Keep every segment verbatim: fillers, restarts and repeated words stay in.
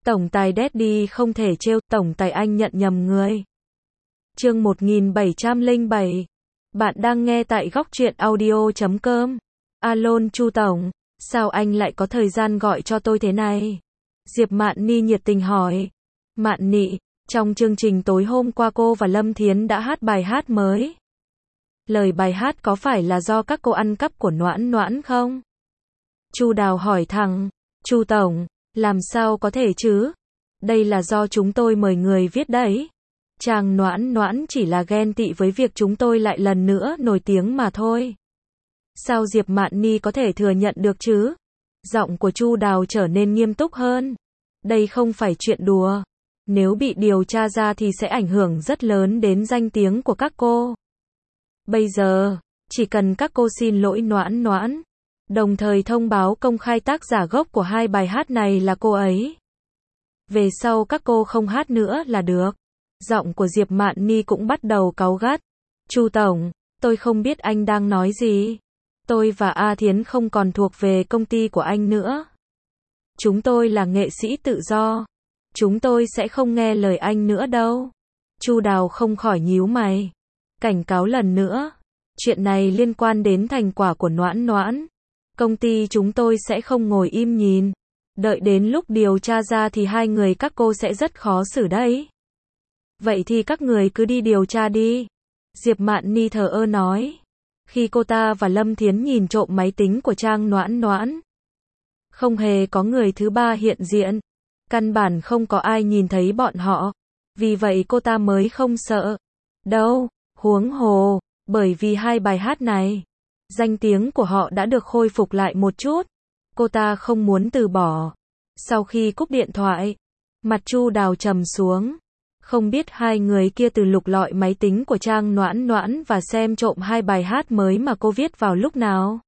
Tổng tài Daddy không thể trêu, tổng tài anh nhận nhầm người. Chương một nghìn bảy trăm lẻ bảy. Bạn đang nghe tại góc truyện audio chấm com. Alo Chu tổng, sao anh lại có thời gian gọi cho tôi thế này? Diệp Mạn Ni nhiệt tình hỏi. Mạn Nị, trong chương trình tối hôm qua cô và Lâm Thiến đã hát bài hát mới. Lời bài hát có phải là do các cô ăn cắp của Noãn Noãn không? Chu Đào hỏi thẳng. Chu tổng, làm sao có thể chứ? Đây là do chúng tôi mời người viết đấy. Chàng Noãn Noãn chỉ là ghen tị với việc chúng tôi lại lần nữa nổi tiếng mà thôi. Sao Diệp Mạn Ni có thể thừa nhận được chứ? Giọng của Chu Đào trở nên nghiêm túc hơn. Đây không phải chuyện đùa. Nếu bị điều tra ra thì sẽ ảnh hưởng rất lớn đến danh tiếng của các cô. Bây giờ, chỉ cần các cô xin lỗi Noãn Noãn, đồng thời thông báo công khai tác giả gốc của hai bài hát này là cô ấy. Về sau các cô không hát nữa là được. Giọng của Diệp Mạn Ni cũng bắt đầu cáu gắt. Chu tổng, tôi không biết anh đang nói gì. Tôi và A Thiến không còn thuộc về công ty của anh nữa. Chúng tôi là nghệ sĩ tự do. Chúng tôi sẽ không nghe lời anh nữa đâu. Chu Đào không khỏi nhíu mày. Cảnh cáo lần nữa. Chuyện này liên quan đến thành quả của Noãn Noãn. Công ty chúng tôi sẽ không ngồi im nhìn. Đợi đến lúc điều tra ra thì hai người các cô sẽ rất khó xử đấy. Vậy thì các người cứ đi điều tra đi. Diệp Mạn Ni thờ ơ nói. Khi cô ta và Lâm Thiến nhìn trộm máy tính của Trang Noãn Noãn, không hề có người thứ ba hiện diện. Căn bản không có ai nhìn thấy bọn họ. Vì vậy cô ta mới không sợ. Đâu, huống hồ, bởi vì hai bài hát này, danh tiếng của họ đã được khôi phục lại một chút. Cô ta không muốn từ bỏ. Sau khi cúp điện thoại, mặt Chu Đào trầm xuống. Không biết hai người kia từ lục lọi máy tính của Trang Noãn Noãn và xem trộm hai bài hát mới mà cô viết vào lúc nào.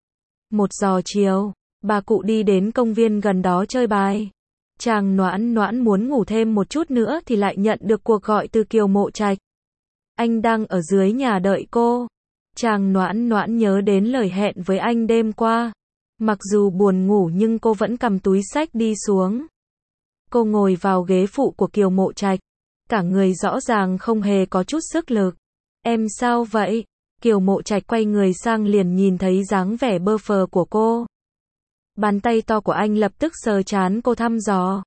Một giờ chiều, bà cụ đi đến công viên gần đó chơi bài. Trang Noãn Noãn muốn ngủ thêm một chút nữa thì lại nhận được cuộc gọi từ Kiều Mộ Trạch. Anh đang ở dưới nhà đợi cô. Trang Noãn Noãn nhớ đến lời hẹn với anh đêm qua. Mặc dù buồn ngủ nhưng cô vẫn cầm túi xách đi xuống. Cô ngồi vào ghế phụ của Kiều Mộ Trạch. Cả người rõ ràng không hề có chút sức lực. Em sao vậy? Kiều Mộ Trạch quay người sang liền nhìn thấy dáng vẻ bơ phờ của cô. Bàn tay to của anh lập tức sờ trán cô thăm dò.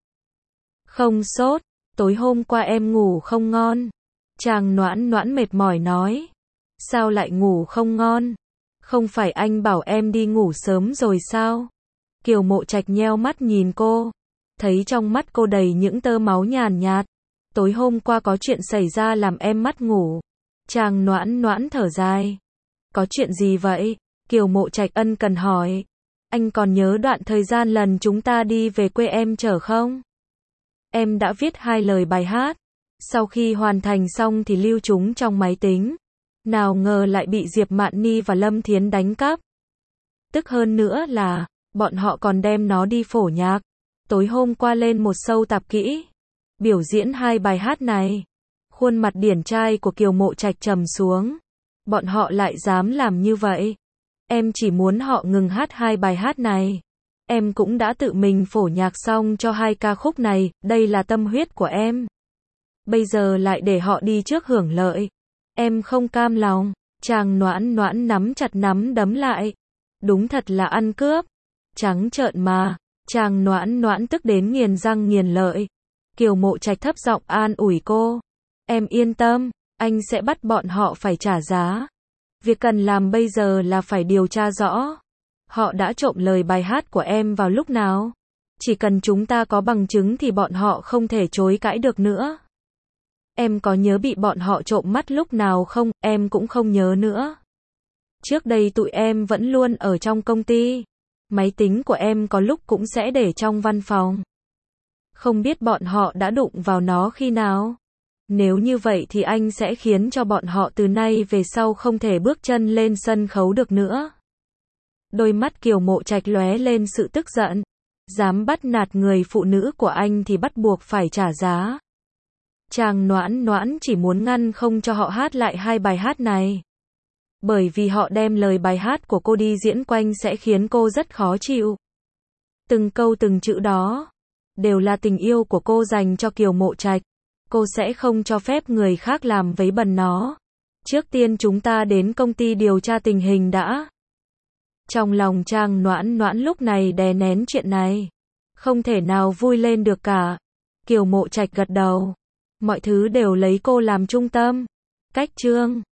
Không sốt, tối hôm qua em ngủ không ngon. Chàng Noãn Noãn mệt mỏi nói. Sao lại ngủ không ngon? Không phải anh bảo em đi ngủ sớm rồi sao? Kiều Mộ Trạch nheo mắt nhìn cô. Thấy trong mắt cô đầy những tơ máu nhàn nhạt. Tối hôm qua có chuyện xảy ra làm em mất ngủ. Chàng Noãn Noãn thở dài. Có chuyện gì vậy? Kiều Mộ Trạch ân cần hỏi. Anh còn nhớ đoạn thời gian lần chúng ta đi về quê em chở không? Em đã viết hai lời bài hát. Sau khi hoàn thành xong thì lưu chúng trong máy tính. Nào ngờ lại bị Diệp Mạn Ni và Lâm Thiến đánh cắp. Tức hơn nữa là, bọn họ còn đem nó đi phổ nhạc. Tối hôm qua lên một show tạp kỹ. Biểu diễn hai bài hát này. Khuôn mặt điển trai của Kiều Mộ Trạch trầm xuống. Bọn họ lại dám làm như vậy. Em chỉ muốn họ ngừng hát hai bài hát này. Em cũng đã tự mình phổ nhạc xong cho hai ca khúc này, đây là tâm huyết của em. Bây giờ lại để họ đi trước hưởng lợi. Em không cam lòng. Chàng Noãn Noãn nắm chặt nắm đấm lại. Đúng thật là ăn cướp. Trắng trợn mà. Chàng Noãn Noãn tức đến nghiền răng nghiền lợi. Kiều Mộ Trạch thấp giọng an ủi cô. Em yên tâm, anh sẽ bắt bọn họ phải trả giá. Việc cần làm bây giờ là phải điều tra rõ. Họ đã trộm lời bài hát của em vào lúc nào? Chỉ cần chúng ta có bằng chứng thì bọn họ không thể chối cãi được nữa. Em có nhớ bị bọn họ trộm mắt lúc nào không? Em cũng không nhớ nữa. Trước đây tụi em vẫn luôn ở trong công ty. Máy tính của em có lúc cũng sẽ để trong văn phòng. Không biết bọn họ đã đụng vào nó khi nào? Nếu như vậy thì anh sẽ khiến cho bọn họ từ nay về sau không thể bước chân lên sân khấu được nữa. Đôi mắt Kiều Mộ Trạch lóe lên sự tức giận. Dám bắt nạt người phụ nữ của anh thì bắt buộc phải trả giá. Chàng Noãn Noãn chỉ muốn ngăn không cho họ hát lại hai bài hát này. Bởi vì họ đem lời bài hát của cô đi diễn quanh sẽ khiến cô rất khó chịu. Từng câu từng chữ đó đều là tình yêu của cô dành cho Kiều Mộ Trạch. Cô sẽ không cho phép người khác làm vấy bẩn nó. Trước tiên chúng ta đến công ty điều tra tình hình đã. Trong lòng Trang Noãn Noãn lúc này đè nén chuyện này. Không thể nào vui lên được cả. Kiều Mộ Trạch gật đầu. Mọi thứ đều lấy cô làm trung tâm. Cách Trương